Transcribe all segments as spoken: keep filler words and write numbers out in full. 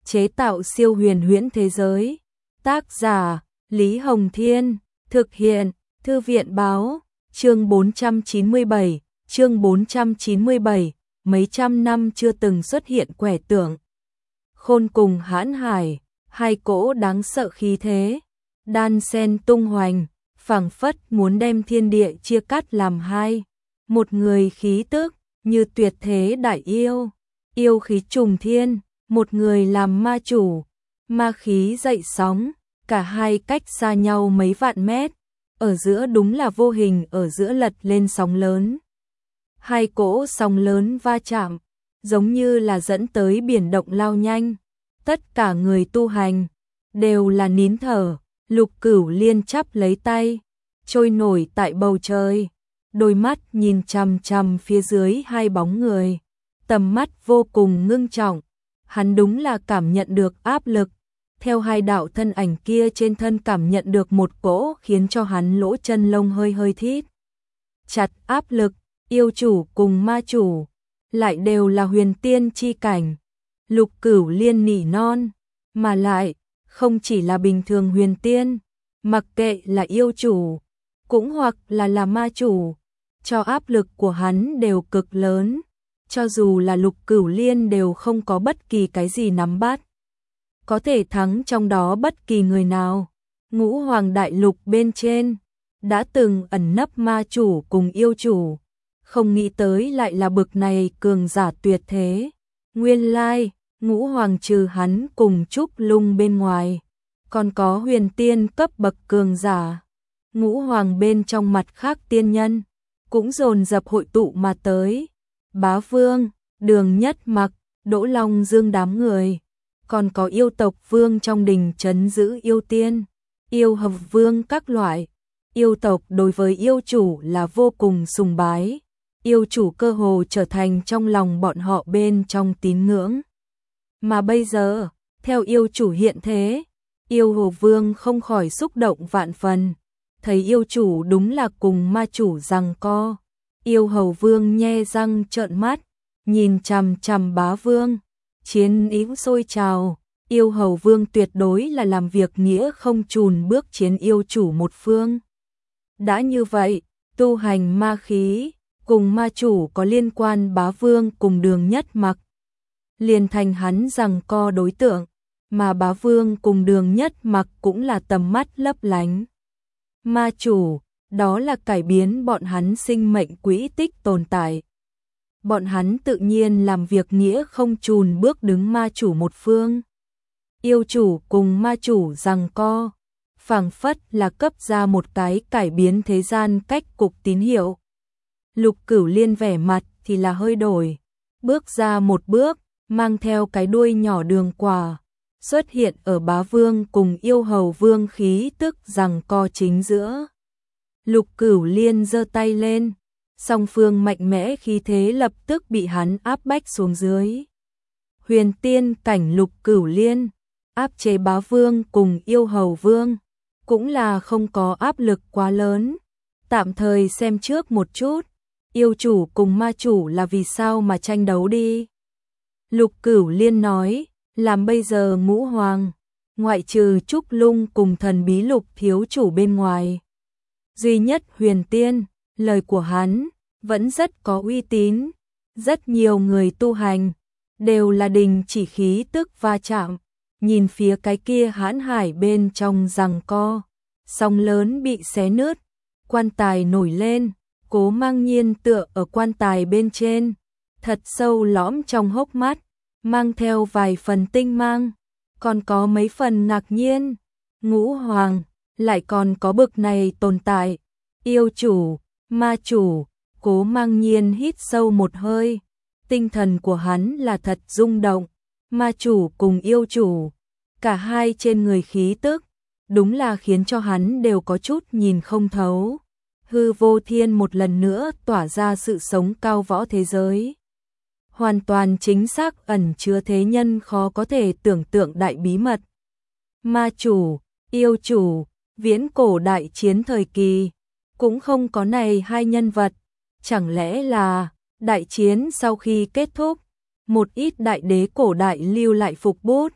chế tạo siêu huyền huyễn thế giới. Tác giả Lý Hồng Thiên, thực hiện Thư viện Báo. Chương bốn trăm chín mươi bảy, chương bốn trăm chín mươi bảy, mấy trăm năm chưa từng xuất hiện quẻ tượng. Khôn cùng hãn hải, hai cỗ đáng sợ khí thế, đan sen tung hoành, phảng phất muốn đem thiên địa chia cắt làm hai. Một người khí tức như tuyệt thế đại yêu, yêu khí trùng thiên, một người làm ma chủ, ma khí dậy sóng, cả hai cách xa nhau mấy vạn mét, ở giữa đúng là vô hình ở giữa lật lên sóng lớn. Hai cỗ sóng lớn va chạm, giống như là dẫn tới biển động lao nhanh. Tất cả người tu hành đều là nín thở, Lục Cửu Liên chắp lấy tay, trôi nổi tại bầu trời, đôi mắt nhìn chằm chằm phía dưới hai bóng người, tầm mắt vô cùng ngưng trọng. Hắn đúng là cảm nhận được áp lực, theo hai đạo thân ảnh kia trên thân cảm nhận được một cỗ khiến cho hắn lỗ chân lông hơi hơi thít chặt áp lực. Yêu chủ cùng ma chủ lại đều là huyền tiên chi cảnh. Lục Cửu Liên nỉ non, mà lại không chỉ là bình thường huyền tiên, mặc kệ là yêu chủ cũng hoặc là là ma chủ, cho áp lực của hắn đều cực lớn, cho dù là Lục Cửu Liên đều không có bất kỳ cái gì nắm bắt có thể thắng trong đó bất kỳ người nào. Ngũ Hoàng Đại Lục bên trên đã từng ẩn nấp ma chủ cùng yêu chủ, không nghĩ tới lại là bực này cường giả tuyệt thế. Nguyên lai, Ngũ Hoàng trừ hắn cùng Trúc Lung bên ngoài, còn có huyền tiên cấp bậc cường giả. Ngũ Hoàng bên trong mặt khác tiên nhân cũng dồn dập hội tụ mà tới. Bá Vương, Đường Nhất Mặc, Đỗ Long Dương đám người, còn có yêu tộc vương trong đình trấn giữ yêu tiên, yêu hợp vương các loại. Yêu tộc đối với yêu chủ là vô cùng sùng bái, yêu chủ cơ hồ trở thành trong lòng bọn họ bên trong tín ngưỡng. Mà bây giờ, theo yêu chủ hiện thế, yêu hồ vương không khỏi xúc động vạn phần, thấy yêu chủ đúng là cùng ma chủ giằng co. Yêu hầu vương nhe răng trợn mắt, nhìn chằm chằm Bá Vương, chiến ý sôi trào. Yêu hầu vương tuyệt đối là làm việc nghĩa không chùn bước chiến yêu chủ một phương. Đã như vậy, tu hành ma khí cùng ma chủ có liên quan. Bá Vương cùng Đường Nhất Mặc liền thành hắn giằng co đối tượng, mà Bá Vương cùng Đường Nhất Mặc cũng là tầm mắt lấp lánh. Ma chủ, đó là cải biến bọn hắn sinh mệnh quỹ tích tồn tại. Bọn hắn tự nhiên làm việc nghĩa không chùn bước đứng ma chủ một phương. Yêu chủ cùng ma chủ giằng co, phảng phất là cấp ra một cái cải biến thế gian cách cục tín hiệu. Lục Cửu Liên vẻ mặt thì là hơi đổi, bước ra một bước, mang theo cái đuôi nhỏ đường quả, xuất hiện ở Bá Vương cùng yêu hầu vương khí tức giằng co chính giữa. Lục Cửu Liên giơ tay lên, song phương mạnh mẽ khí thế lập tức bị hắn áp bách xuống dưới. Huyền tiên cảnh Lục Cửu Liên áp chế Bá Vương cùng yêu hầu vương, cũng là không có áp lực quá lớn. Tạm thời xem trước một chút, yêu chủ cùng ma chủ là vì sao mà tranh đấu đi. Lục Cửu Liên nói, làm bây giờ Ngũ Hoàng, ngoại trừ Trúc Lung cùng thần bí Lục thiếu chủ bên ngoài, duy nhất huyền tiên, lời của hắn vẫn rất có uy tín. Rất nhiều người tu hành đều là đình chỉ khí tức va chạm, nhìn phía cái kia hãn hải bên trong giằng co, sóng lớn bị xé nứt, quan tài nổi lên. Cố Mang Nhiên tựa ở quan tài bên trên, thật sâu lõm trong hốc mắt, mang theo vài phần tinh mang, còn có mấy phần ngạc nhiên. Ngũ Hoàng lại còn có bực này tồn tại. Yêu chủ, ma chủ, Cố Mang Nhiên hít sâu một hơi, tinh thần của hắn là thật rung động. Ma chủ cùng yêu chủ, cả hai trên người khí tức, đúng là khiến cho hắn đều có chút nhìn không thấu. Hư vô thiên một lần nữa tỏa ra sự sống cao võ thế giới, hoàn toàn chính xác ẩn chứa thế nhân khó có thể tưởng tượng đại bí mật. Ma chủ, yêu chủ, viễn cổ đại chiến thời kỳ, cũng không có này hai nhân vật. Chẳng lẽ là đại chiến sau khi kết thúc, một ít đại đế cổ đại lưu lại phục bút,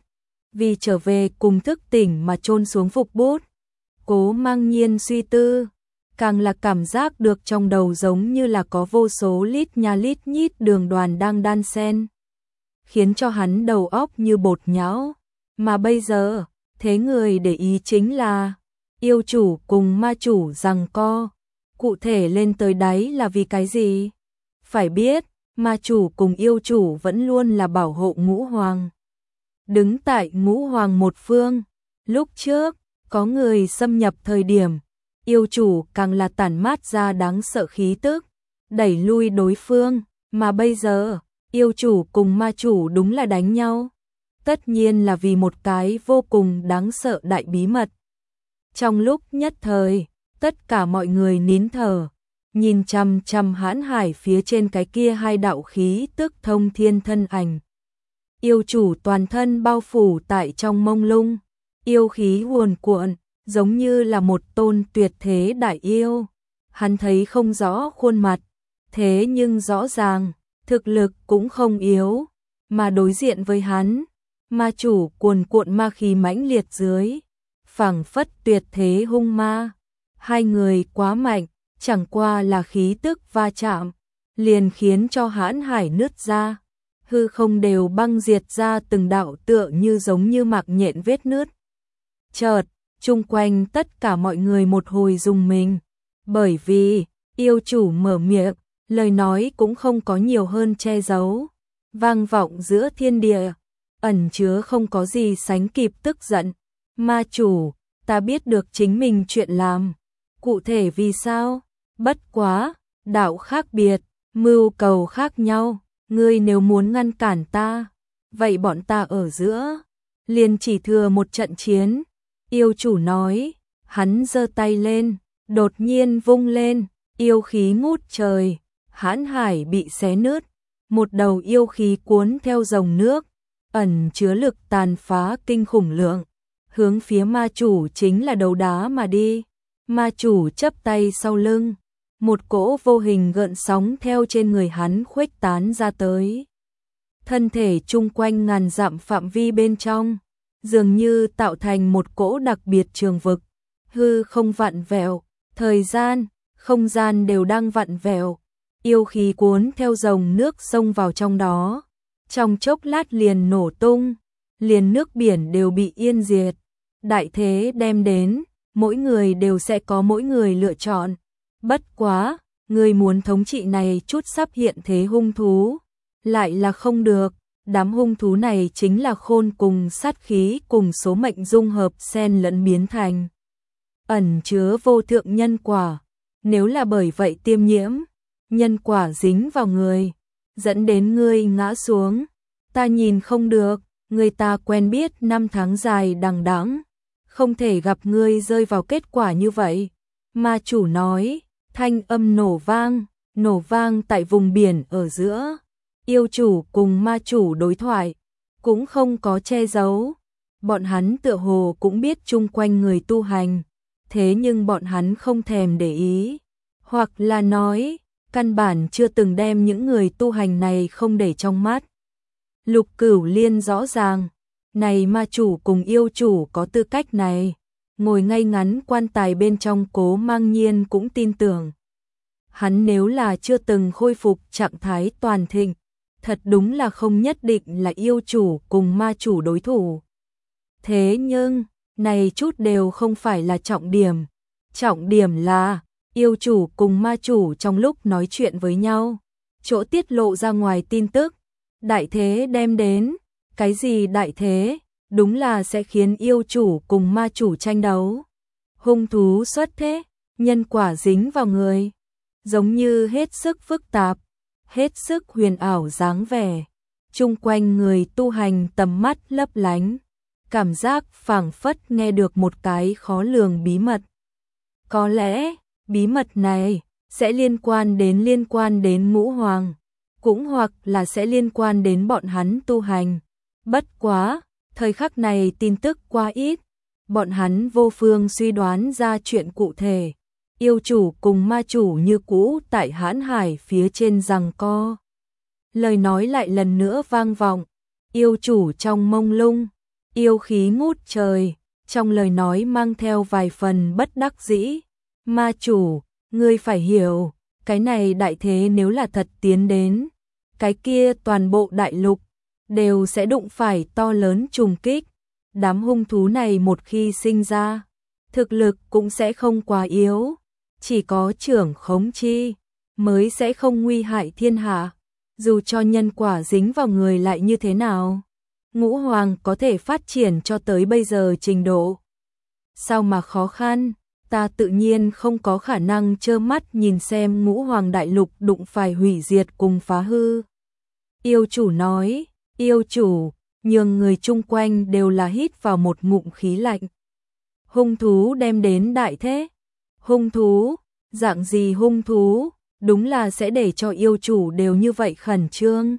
vì trở về cùng thức tỉnh mà chôn xuống phục bút. Cố Mang Nhiên suy tư, càng là cảm giác được trong đầu giống như là có vô số lít nha lít nhít đường đoàn đang đan xen, khiến cho hắn đầu óc như bột nhão. Mà bây giờ, thế người để ý chính là yêu chủ cùng ma chủ giằng co, cụ thể lên tới đáy là vì cái gì? Phải biết, ma chủ cùng yêu chủ vẫn luôn là bảo hộ ngũ hoàng, đứng tại ngũ hoàng một phương. Lúc trước, có người xâm nhập thời điểm, yêu chủ càng là tản mát ra đáng sợ khí tức, đẩy lui đối phương, mà bây giờ, yêu chủ cùng ma chủ đúng là đánh nhau. Tất nhiên là vì một cái vô cùng đáng sợ đại bí mật. Trong lúc nhất thời, tất cả mọi người nín thở, nhìn chằm chằm Hãn Hải phía trên cái kia hai đạo khí tức thông thiên thân ảnh. Yêu chủ toàn thân bao phủ tại trong mông lung, yêu khí cuồn cuộn, giống như là một tôn tuyệt thế đại yêu. Hắn thấy không rõ khuôn mặt, thế nhưng rõ ràng, thực lực cũng không yếu, mà đối diện với hắn, ma chủ cuồn cuộn ma khí mãnh liệt dưới, phảng phất tuyệt thế hung ma. Hai người quá mạnh, chẳng qua là khí tức va chạm, liền khiến cho Hãn Hải nứt ra, hư không đều băng diệt ra từng đạo tựa như giống như mạc nhện vết nứt. Chợt, chung quanh tất cả mọi người một hồi rùng mình, bởi vì yêu chủ mở miệng, lời nói cũng không có nhiều hơn che giấu, vang vọng giữa thiên địa, ẩn chứa không có gì sánh kịp tức giận. Ma chủ, ta biết được chính mình chuyện làm, cụ thể vì sao? Bất quá, đạo khác biệt, mưu cầu khác nhau, ngươi nếu muốn ngăn cản ta, vậy bọn ta ở giữa, liền chỉ thừa một trận chiến. Yêu chủ nói, hắn giơ tay lên, đột nhiên vung lên, yêu khí ngút trời, Hãn Hải bị xé nứt, một đầu yêu khí cuốn theo dòng nước, ẩn chứa lực tàn phá kinh khủng lượng, hướng phía ma chủ chính là đầu đá mà đi. Ma chủ chắp tay sau lưng, một cỗ vô hình gợn sóng theo trên người hắn khuếch tán ra tới. Thân thể chung quanh ngàn dặm phạm vi bên trong, dường như tạo thành một cỗ đặc biệt trường vực, hư không vặn vẹo, thời gian, không gian đều đang vặn vẹo, yêu khí cuốn theo dòng nước xông vào trong đó, trong chốc lát liền nổ tung, liền nước biển đều bị yên diệt. Đại thế đem đến, mỗi người đều sẽ có mỗi người lựa chọn. Bất quá, người muốn thống trị này chút sắp hiện thế hung thú, lại là không được. Đám hung thú này chính là khôn cùng sát khí cùng số mệnh dung hợp xen lẫn biến thành, ẩn chứa vô thượng nhân quả. Nếu là bởi vậy tiêm nhiễm, nhân quả dính vào người, dẫn đến ngươi ngã xuống, ta nhìn không được. Người ta quen biết năm tháng dài đằng đẵng, không thể gặp ngươi rơi vào kết quả như vậy. Ma chủ nói, thanh âm nổ vang, nổ vang tại vùng biển ở giữa. Yêu chủ cùng ma chủ đối thoại, cũng không có che giấu. Bọn hắn tựa hồ cũng biết chung quanh người tu hành, thế nhưng bọn hắn không thèm để ý, hoặc là nói, căn bản chưa từng đem những người tu hành này không để trong mắt. Lục Cửu Liên rõ ràng, này ma chủ cùng yêu chủ có tư cách này, ngồi ngay ngắn quan tài bên trong. Cố Mang Nhiên cũng tin tưởng. Hắn nếu là chưa từng khôi phục trạng thái toàn thịnh, thật đúng là không nhất định là yêu chủ cùng ma chủ đối thủ. Thế nhưng, này chút đều không phải là trọng điểm. Trọng điểm là, yêu chủ cùng ma chủ trong lúc nói chuyện với nhau, chỗ tiết lộ ra ngoài tin tức, đại thế đem đến. Cái gì đại thế? Đúng là sẽ khiến yêu chủ cùng ma chủ tranh đấu. Hung thú xuất thế, nhân quả dính vào người, giống như hết sức phức tạp, hết sức huyền ảo dáng vẻ. Chung quanh người tu hành tầm mắt lấp lánh, cảm giác phảng phất nghe được một cái khó lường bí mật. Có lẽ, bí mật này sẽ liên quan đến liên quan đến ngũ hoàng, cũng hoặc là sẽ liên quan đến bọn hắn tu hành. Bất quá, thời khắc này tin tức quá ít, bọn hắn vô phương suy đoán ra chuyện cụ thể. Yêu chủ cùng ma chủ như cũ tại Hãn Hải phía trên giằng co. Lời nói lại lần nữa vang vọng, yêu chủ trong mông lung, yêu khí ngút trời, trong lời nói mang theo vài phần bất đắc dĩ. Ma chủ, ngươi phải hiểu, cái này đại thế nếu là thật tiến đến, cái kia toàn bộ đại lục đều sẽ đụng phải to lớn trùng kích. Đám hung thú này một khi sinh ra, thực lực cũng sẽ không quá yếu, chỉ có trưởng khống chi mới sẽ không nguy hại thiên hạ. Dù cho nhân quả dính vào người lại như thế nào, Ngũ Hoàng có thể phát triển cho tới bây giờ trình độ sao mà khó khăn, ta tự nhiên không có khả năng trơ mắt nhìn xem Ngũ Hoàng đại lục đụng phải hủy diệt cùng phá hư. Yêu chủ nói, yêu chủ, nhường người chung quanh đều là hít vào một ngụm khí lạnh. Hung thú đem đến đại thế. Hung thú, dạng gì hung thú, đúng là sẽ để cho yêu chủ đều như vậy khẩn trương.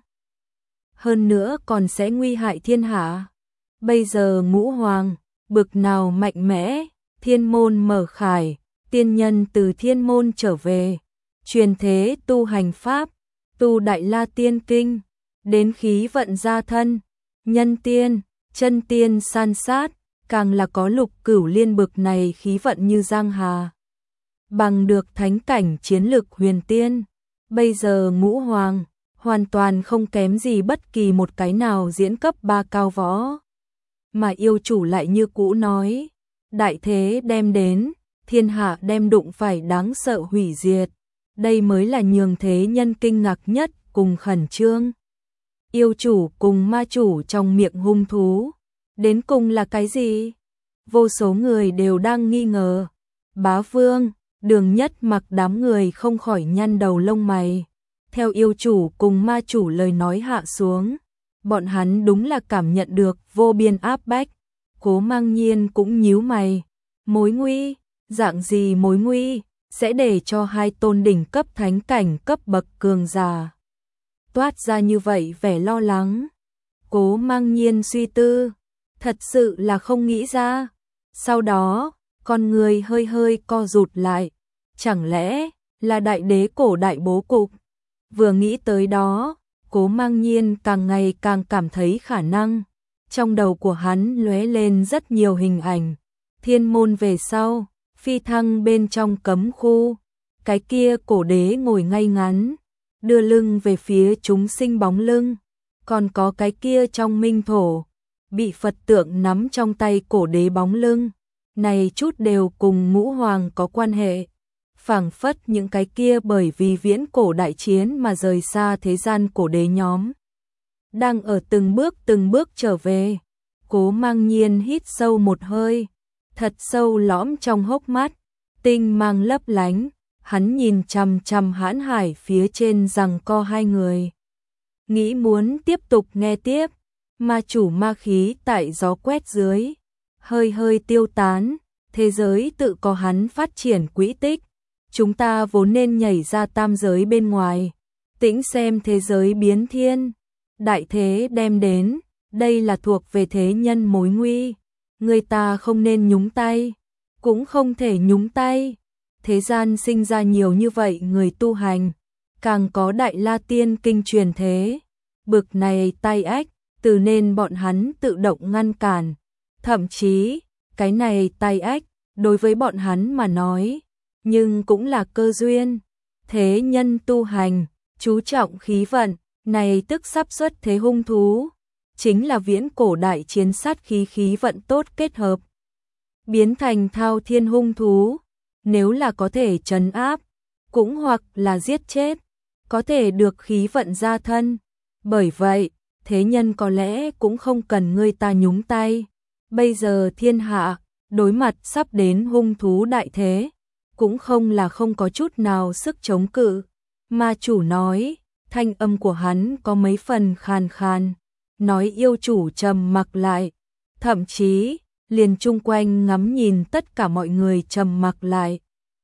Hơn nữa còn sẽ nguy hại thiên hạ. Bây giờ Ngũ Hoàng, bực nào mạnh mẽ, thiên môn mở khải, tiên nhân từ thiên môn trở về, truyền thế tu hành pháp, tu Đại La Tiên Kinh, đến khí vận gia thân, nhân tiên, chân tiên san sát, càng là có Lục Cửu Liên bực này khí vận như giang hà. Bằng được thánh cảnh chiến lực huyền tiên, bây giờ Ngũ Hoàng hoàn toàn không kém gì bất kỳ một cái nào diễn cấp ba cao võ. Mà yêu chủ lại như cũ nói, đại thế đem đến, thiên hạ đem đụng phải đáng sợ hủy diệt, đây mới là nhường thế nhân kinh ngạc nhất cùng khẩn trương. Yêu chủ cùng ma chủ trong miệng hung thú, đến cùng là cái gì? Vô số người đều đang nghi ngờ. Bá Vương, Đường Nhất Mặc đám người không khỏi nhăn đầu lông mày. Theo yêu chủ cùng ma chủ lời nói hạ xuống, bọn hắn đúng là cảm nhận được vô biên áp bách. Cố Mang Nhiên cũng nhíu mày. Mối nguy, dạng gì mối nguy, sẽ để cho hai tôn đỉnh cấp thánh cảnh cấp bậc cường giả toát ra như vậy vẻ lo lắng. Cố Mang Nhiên suy tư, thật sự là không nghĩ ra. Sau đó, con người hơi hơi co rụt lại. Chẳng lẽ là đại đế cổ đại bố cục? Vừa nghĩ tới đó, Cố Mang Nhiên càng ngày càng cảm thấy khả năng. Trong đầu của hắn lóe lên rất nhiều hình ảnh. Thiên môn về sau, phi thăng bên trong cấm khu. Cái kia cổ đế ngồi ngay ngắn, đưa lưng về phía chúng sinh bóng lưng. Còn có cái kia trong minh thổ, bị Phật tượng nắm trong tay cổ đế bóng lưng. Này chút đều cùng Ngũ Hoàng có quan hệ. Phảng phất những cái kia bởi vì viễn cổ đại chiến mà rời xa thế gian cổ đế nhóm, đang ở từng bước từng bước trở về. Cố Mang Nhiên hít sâu một hơi, thật sâu lõm trong hốc mắt, tinh mang lấp lánh, hắn nhìn chằm chằm hãn hải phía trên giằng co hai người. Nghĩ muốn tiếp tục nghe tiếp, ma chủ ma khí tại gió quét dưới, hơi hơi tiêu tán, thế giới tự có hắn phát triển quỹ tích. Chúng ta vốn nên nhảy ra tam giới bên ngoài, tĩnh xem thế giới biến thiên. Đại thế đem đến, đây là thuộc về thế nhân mối nguy. Người ta không nên nhúng tay, cũng không thể nhúng tay. Thế gian sinh ra nhiều như vậy người tu hành, càng có Đại La Tiên Kinh truyền thế. Bực này tay ách, từ nên bọn hắn tự động ngăn cản. Thậm chí, cái này tay ách, đối với bọn hắn mà nói, nhưng cũng là cơ duyên. Thế nhân tu hành, chú trọng khí vận, này tức sắp xuất thế hung thú, chính là viễn cổ đại chiến sát khí khí vận tốt kết hợp, biến thành thao thiên hung thú. Nếu là có thể trấn áp, cũng hoặc là giết chết, có thể được khí vận gia thân. Bởi vậy, thế nhân có lẽ cũng không cần người ta nhúng tay. Bây giờ thiên hạ, đối mặt sắp đến hung thú đại thế, cũng không là không có chút nào sức chống cự. Ma chủ nói, thanh âm của hắn có mấy phần khàn khàn, nói yêu chủ trầm mặc lại, thậm chí liền chung quanh ngắm nhìn tất cả mọi người trầm mặc lại.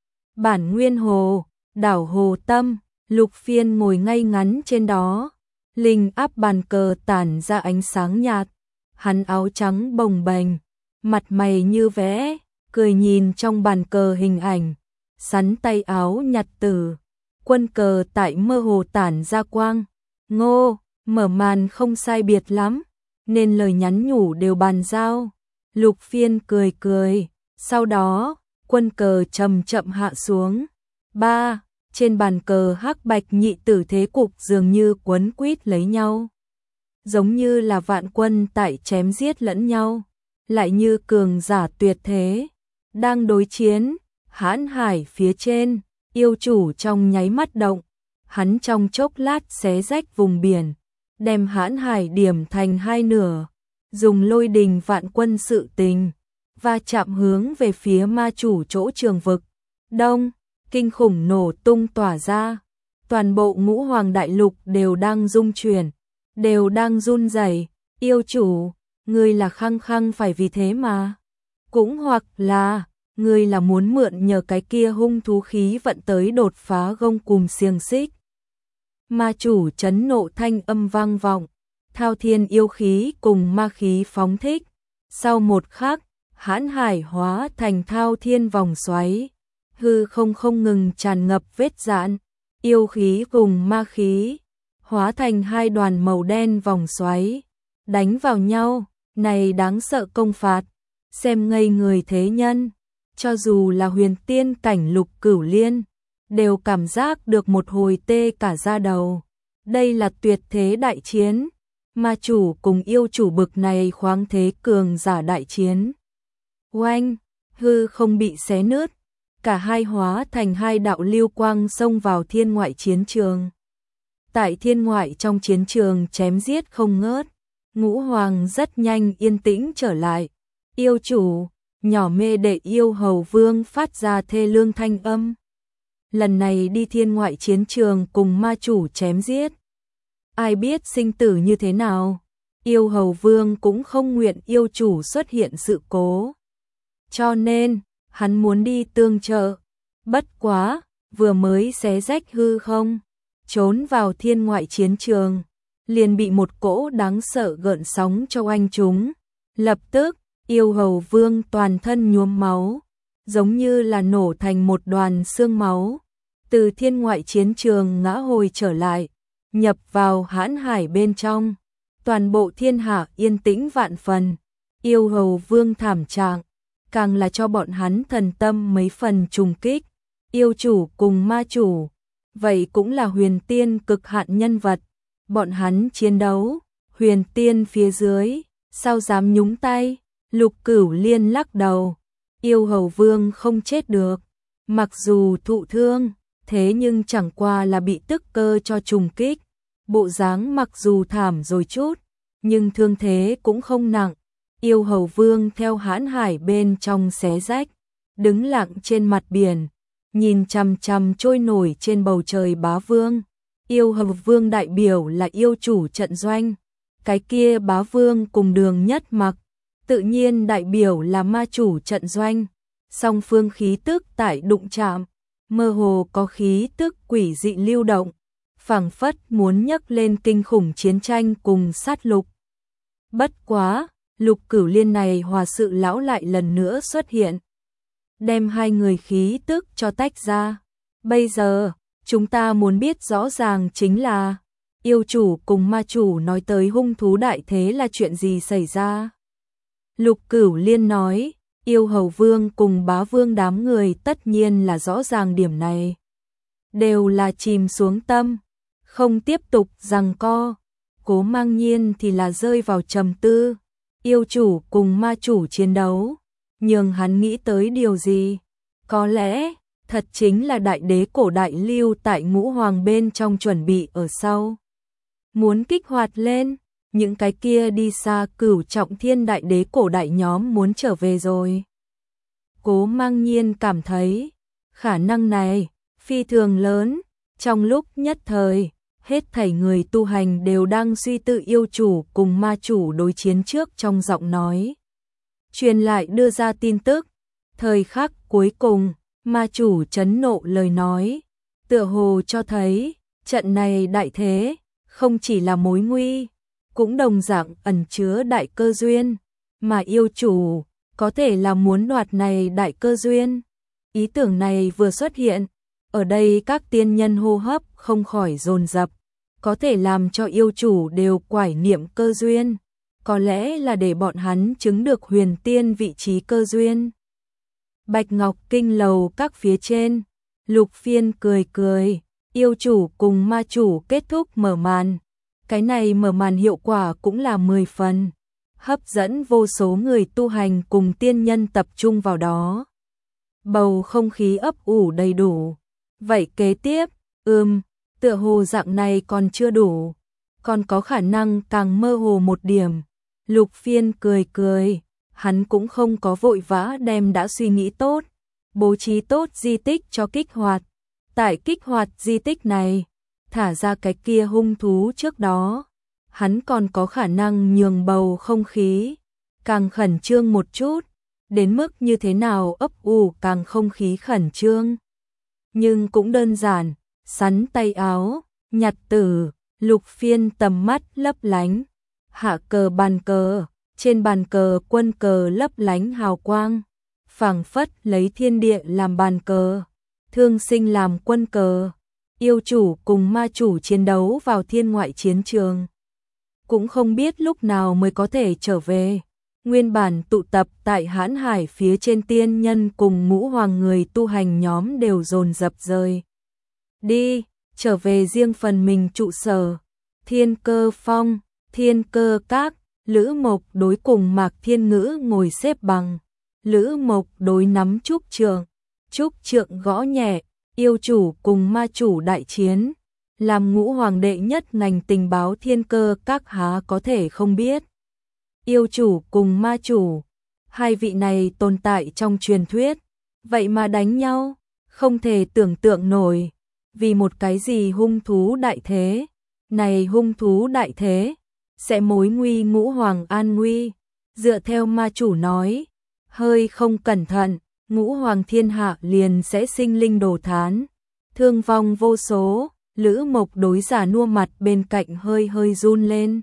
Bản Nguyên Hồ, đảo Hồ Tâm, Lục Phiên ngồi ngay ngắn trên đó, linh áp bàn cờ tản ra ánh sáng nhạt, hắn áo trắng bồng bềnh, mặt mày như vẽ, cười nhìn trong bàn cờ hình ảnh, sắn tay áo nhặt tử, quân cờ tại mơ hồ tản ra quang. Ngô, mở màn không sai biệt lắm, nên lời nhắn nhủ đều bàn giao. Lục Phiên cười cười, sau đó, quân cờ chậm chậm hạ xuống. Ba, trên bàn cờ hắc bạch nhị tử thế cục dường như quấn quýt lấy nhau. Giống như là vạn quân tại chém giết lẫn nhau, lại như cường giả tuyệt thế. Đang đối chiến, Hãn Hải phía trên, yêu chủ trong nháy mắt động. Hắn trong chốc lát xé rách vùng biển, đem Hãn Hải điểm thành hai nửa, dùng lôi đình vạn quân sự tình, và chạm hướng về phía ma chủ chỗ trường vực. Đông, kinh khủng nổ tung tỏa ra, toàn bộ ngũ hoàng đại lục đều đang rung chuyển, đều đang run rẩy. Yêu chủ, ngươi là khăng khăng phải vì thế mà. Cũng hoặc là, ngươi là muốn mượn nhờ cái kia hung thú khí vận tới đột phá gông cùm xiềng xích. Ma chủ chấn nộ thanh âm vang vọng, thao thiên yêu khí cùng ma khí phóng thích. Sau một khắc, Hãn Hải hóa thành thao thiên vòng xoáy, hư không không ngừng tràn ngập vết rạn, yêu khí cùng ma khí, hóa thành hai đoàn màu đen vòng xoáy, đánh vào nhau, này đáng sợ công phạt, xem ngây người thế nhân, cho dù là huyền tiên cảnh Lục Cửu Liên, đều cảm giác được một hồi tê cả da đầu. Đây là tuyệt thế đại chiến, ma chủ cùng yêu chủ bực này khoáng thế cường giả đại chiến. Oanh, hư không bị xé nứt, cả hai hóa thành hai đạo lưu quang xông vào thiên ngoại chiến trường. Tại thiên ngoại trong chiến trường chém giết không ngớt, ngũ hoàng rất nhanh yên tĩnh trở lại. Yêu chủ, nhỏ mê đệ yêu hầu vương phát ra thê lương thanh âm. Lần này đi thiên ngoại chiến trường cùng ma chủ chém giết. Ai biết sinh tử như thế nào, yêu hầu vương cũng không nguyện yêu chủ xuất hiện sự cố. Cho nên, hắn muốn đi tương trợ. Bất quá, vừa mới xé rách hư không, trốn vào thiên ngoại chiến trường, liền bị một cỗ đáng sợ gợn sóng cho oanh chúng. Lập tức, yêu hầu vương toàn thân nhuốm máu, giống như là nổ thành một đoàn xương máu. Từ thiên ngoại chiến trường ngã hồi trở lại, nhập vào Hãn Hải bên trong. Toàn bộ thiên hạ yên tĩnh vạn phần. Yêu hầu vương thảm trạng, càng là cho bọn hắn thần tâm mấy phần trùng kích. Yêu chủ cùng ma chủ, vậy cũng là huyền tiên cực hạn nhân vật. Bọn hắn chiến đấu, huyền tiên phía dưới, sao dám nhúng tay? Lục Cửu Liên lắc đầu, yêu hầu vương không chết được. Mặc dù thụ thương, thế nhưng chẳng qua là bị tức cơ cho trùng kích. Bộ dáng mặc dù thảm rồi chút, nhưng thương thế cũng không nặng. Yêu hầu vương theo Hãn Hải bên trong xé rách, đứng lặng trên mặt biển, nhìn chằm chằm trôi nổi trên bầu trời bá vương. Yêu hầu vương đại biểu là yêu chủ trận doanh, cái kia bá vương cùng Đường Nhất Mặc, tự nhiên đại biểu là ma chủ trận doanh. Song phương khí tức tại đụng chạm, mơ hồ có khí tức quỷ dị lưu động, phảng phất muốn nhấc lên kinh khủng chiến tranh cùng sát lục. Bất quá, Lục Cửu Liên này hòa sự lão lại lần nữa xuất hiện, đem hai người khí tức cho tách ra. Bây giờ, chúng ta muốn biết rõ ràng chính là yêu chủ cùng ma chủ nói tới hung thú đại thế là chuyện gì xảy ra. Lục Cửu Liên nói, yêu hầu vương cùng bá vương đám người tất nhiên là rõ ràng điểm này. Đều là chìm xuống tâm, không tiếp tục giằng co. Cố Mang Nhiên thì là rơi vào trầm tư. Yêu chủ cùng ma chủ chiến đấu, nhưng hắn nghĩ tới điều gì? Có lẽ, thật chính là đại đế cổ đại lưu tại ngũ hoàng bên trong chuẩn bị ở sau. Muốn kích hoạt lên, những cái kia đi xa cửu trọng thiên đại đế cổ đại nhóm muốn trở về rồi. Cố Mang Nhiên cảm thấy, khả năng này, phi thường lớn. Trong lúc nhất thời, hết thảy người tu hành đều đang suy tư yêu chủ cùng ma chủ đối chiến trước trong giọng nói. Truyền lại đưa ra tin tức, thời khắc cuối cùng, ma chủ chấn nộ lời nói, tựa hồ cho thấy, trận này đại thế, không chỉ là mối nguy, cũng đồng dạng ẩn chứa đại cơ duyên, mà yêu chủ, có thể là muốn đoạt này đại cơ duyên. Ý tưởng này vừa xuất hiện, ở đây các tiên nhân hô hấp không khỏi dồn dập, có thể làm cho yêu chủ đều quải niệm cơ duyên, có lẽ là để bọn hắn chứng được huyền tiên vị trí cơ duyên. Bạch Ngọc Kinh lầu các phía trên, Lục Phiên cười cười, yêu chủ cùng ma chủ kết thúc mở màn. Cái này mở màn hiệu quả cũng là mười phần, hấp dẫn vô số người tu hành cùng tiên nhân tập trung vào đó. Bầu không khí ấp ủ đầy đủ. Vậy kế tiếp, ừm, tựa hồ dạng này còn chưa đủ, còn có khả năng càng mơ hồ một điểm. Lục Phiên cười cười, hắn cũng không có vội vã đem đã suy nghĩ tốt, bố trí tốt di tích cho kích hoạt. Tại kích hoạt di tích này, thả ra cái kia hung thú trước đó, hắn còn có khả năng nhường bầu không khí càng khẩn trương một chút, đến mức như thế nào ấp ủ càng không khí khẩn trương. Nhưng cũng đơn giản, sắn tay áo, nhặt tử, Lục Phiên tầm mắt lấp lánh, hạ cờ bàn cờ, trên bàn cờ quân cờ lấp lánh hào quang, phảng phất lấy thiên địa làm bàn cờ, thương sinh làm quân cờ, yêu chủ cùng ma chủ chiến đấu vào thiên ngoại chiến trường. Cũng không biết lúc nào mới có thể trở về. Nguyên bản tụ tập tại Hãn Hải phía trên tiên nhân cùng ngũ hoàng người tu hành nhóm đều dồn dập rời đi, trở về riêng phần mình trụ sở. Thiên Cơ Phong, Thiên Cơ Các, Lữ Mộc đối cùng Mạc Thiên Ngữ ngồi xếp bằng. Lữ Mộc đối nắm trúc trượng, trúc trượng gõ nhẹ, yêu chủ cùng ma chủ đại chiến. Làm ngũ hoàng đệ nhất ngành tình báo Thiên Cơ Các há có thể không biết. Yêu chủ cùng ma chủ, hai vị này tồn tại trong truyền thuyết, vậy mà đánh nhau, không thể tưởng tượng nổi. Vì một cái gì hung thú đại thế, này hung thú đại thế, sẽ mối nguy ngũ hoàng an nguy. Dựa theo ma chủ nói, hơi không cẩn thận, ngũ hoàng thiên hạ liền sẽ sinh linh đồ thán, thương vong vô số. Lữ Mộc đối giả nua mặt bên cạnh hơi hơi run lên.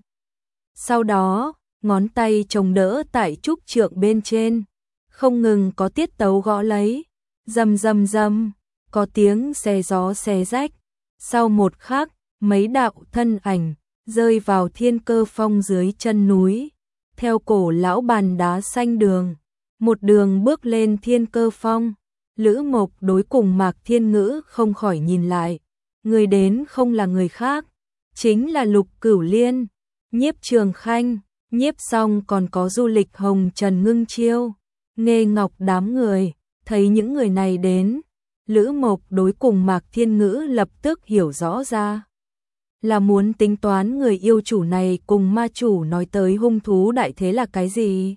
Sau đó, ngón tay chồng đỡ tại trúc trượng bên trên, không ngừng có tiết tấu gõ lấy, rầm rầm rầm, có tiếng xé gió xé rách. Sau một khắc, mấy đạo thân ảnh rơi vào Thiên Cơ Phong dưới chân núi, theo cổ lão bàn đá xanh đường, một đường bước lên Thiên Cơ Phong. Lữ Mộc đối cùng Mạc Thiên Ngữ không khỏi nhìn lại, người đến không là người khác, chính là Lục Cửu Liên, Nhiếp Trường Khanh, Nhiếp Song còn có Du Lịch Hồng Trần Ngưng Chiêu, Nghê Ngọc đám người. Thấy những người này đến, Lữ Mộc đối cùng Mạc Thiên Ngữ lập tức hiểu rõ ra, là muốn tính toán người yêu chủ này cùng ma chủ nói tới hung thú đại thế là cái gì.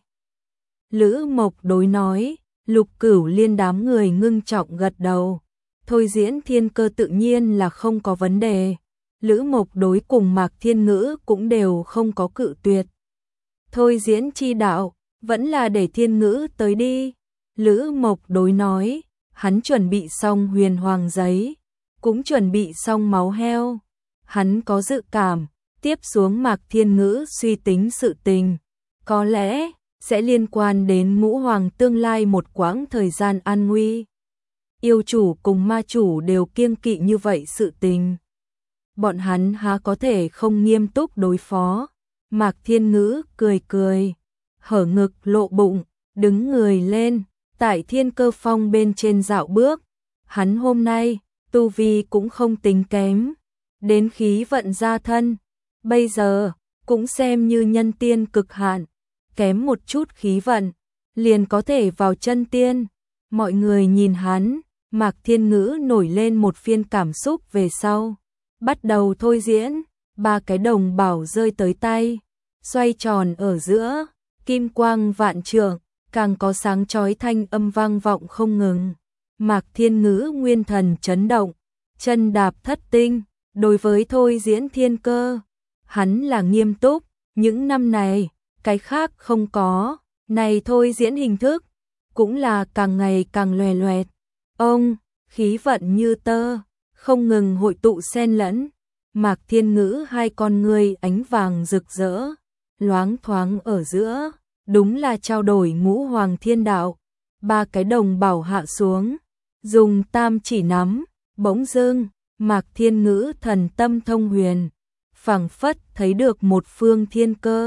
Lữ Mộc đối nói, Lục Cửu Liên đám người ngưng trọng gật đầu, thôi diễn thiên cơ tự nhiên là không có vấn đề. Lữ Mộc đối cùng Mạc Thiên Ngữ cũng đều không có cự tuyệt. Thôi diễn chi đạo, vẫn là để Thiên Ngữ tới đi. Lữ Mộc đối nói, hắn chuẩn bị xong huyền hoàng giấy, cũng chuẩn bị xong máu heo. Hắn có dự cảm, tiếp xuống Mạc Thiên Ngữ suy tính sự tình, có lẽ sẽ liên quan đến ngũ hoàng tương lai một quãng thời gian an nguy. Yêu chủ cùng ma chủ đều kiêng kỵ như vậy sự tình, bọn hắn há có thể không nghiêm túc đối phó. Mạc Thiên Ngữ cười cười, hở ngực lộ bụng, đứng người lên, tại Thiên Cơ Phong bên trên dạo bước. Hắn hôm nay, tu vi cũng không tính kém, đến khí vận gia thân, bây giờ, cũng xem như nhân tiên cực hạn, kém một chút khí vận, liền có thể vào chân tiên. Mọi người nhìn hắn, Mạc Thiên Ngữ nổi lên một phiên cảm xúc về sau, bắt đầu thôi diễn, ba cái đồng bảo rơi tới tay, xoay tròn ở giữa, kim quang vạn trượng, càng có sáng chói thanh âm vang vọng không ngừng. Mạc Thiên Ngữ nguyên thần chấn động, chân đạp thất tinh, đối với thôi diễn thiên cơ, hắn là nghiêm túc, những năm này, cái khác không có, này thôi diễn hình thức, cũng là càng ngày càng loè loẹt. Ông, khí vận như tơ, không ngừng hội tụ xen lẫn. Mạc Thiên Ngữ hai con ngươi ánh vàng rực rỡ, loáng thoáng ở giữa, đúng là trao đổi ngũ hoàng thiên đạo. Ba cái đồng bảo hạ xuống, dùng tam chỉ nắm, bỗng dưng, Mạc Thiên Ngữ thần tâm thông huyền, phảng phất thấy được một phương thiên cơ,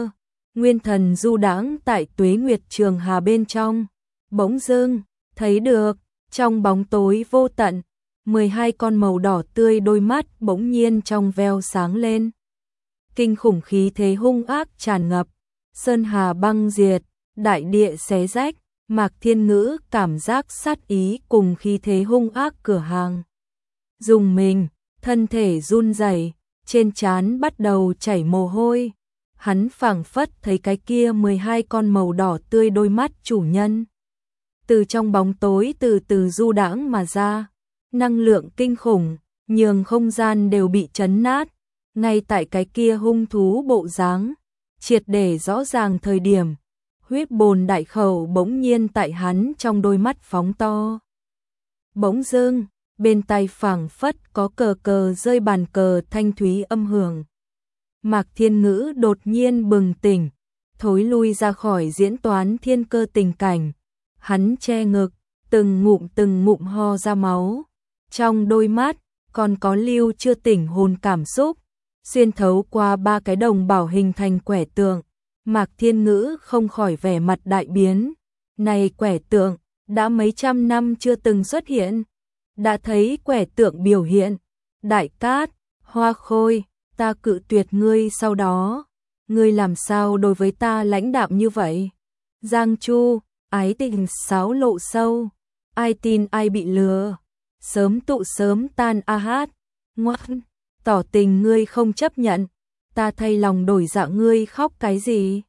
Nguyên Thần du đãng tại Tuế Nguyệt Trường Hà bên trong, bỗng dưng thấy được, trong bóng tối vô tận, mười hai con màu đỏ tươi đôi mắt bỗng nhiên trong veo sáng lên. Kinh khủng khí thế hung ác tràn ngập, sơn hà băng diệt, đại địa xé rách, Mạc Thiên Ngữ cảm giác sát ý cùng khí thế hung ác cửa hàng. Dùng mình, thân thể run rẩy, trên trán bắt đầu chảy mồ hôi. Hắn phảng phất thấy cái kia mười hai con màu đỏ tươi đôi mắt chủ nhân. Từ trong bóng tối từ từ du đãng mà ra, năng lượng kinh khủng, nhường không gian đều bị chấn nát. Ngay tại cái kia hung thú bộ dáng, triệt để rõ ràng thời điểm, huyết bồn đại khẩu bỗng nhiên tại hắn trong đôi mắt phóng to. Bỗng dưng, bên tai phảng phất có cờ cờ rơi bàn cờ thanh thúy âm hưởng. Mạc Thiên Ngữ đột nhiên bừng tỉnh, thối lui ra khỏi diễn toán thiên cơ tình cảnh. Hắn che ngực, từng ngụm từng ngụm ho ra máu. Trong đôi mắt, còn có lưu chưa tỉnh hồn cảm xúc. Xuyên thấu qua ba cái đồng bảo hình thành quẻ tượng. Mạc Thiên Ngữ không khỏi vẻ mặt đại biến. Này quẻ tượng, đã mấy trăm năm chưa từng xuất hiện. Đã thấy quẻ tượng biểu hiện. Đại Cát, Hoa Khôi, ta cự tuyệt ngươi sau đó. Ngươi làm sao đối với ta lãnh đạm như vậy? Giang Chu, ái tình sáo lộ sâu. Ai tin ai bị lừa. Sớm tụ sớm tan a hát. Ngoan, tỏ tình ngươi không chấp nhận. Ta thay lòng đổi dạ ngươi khóc cái gì?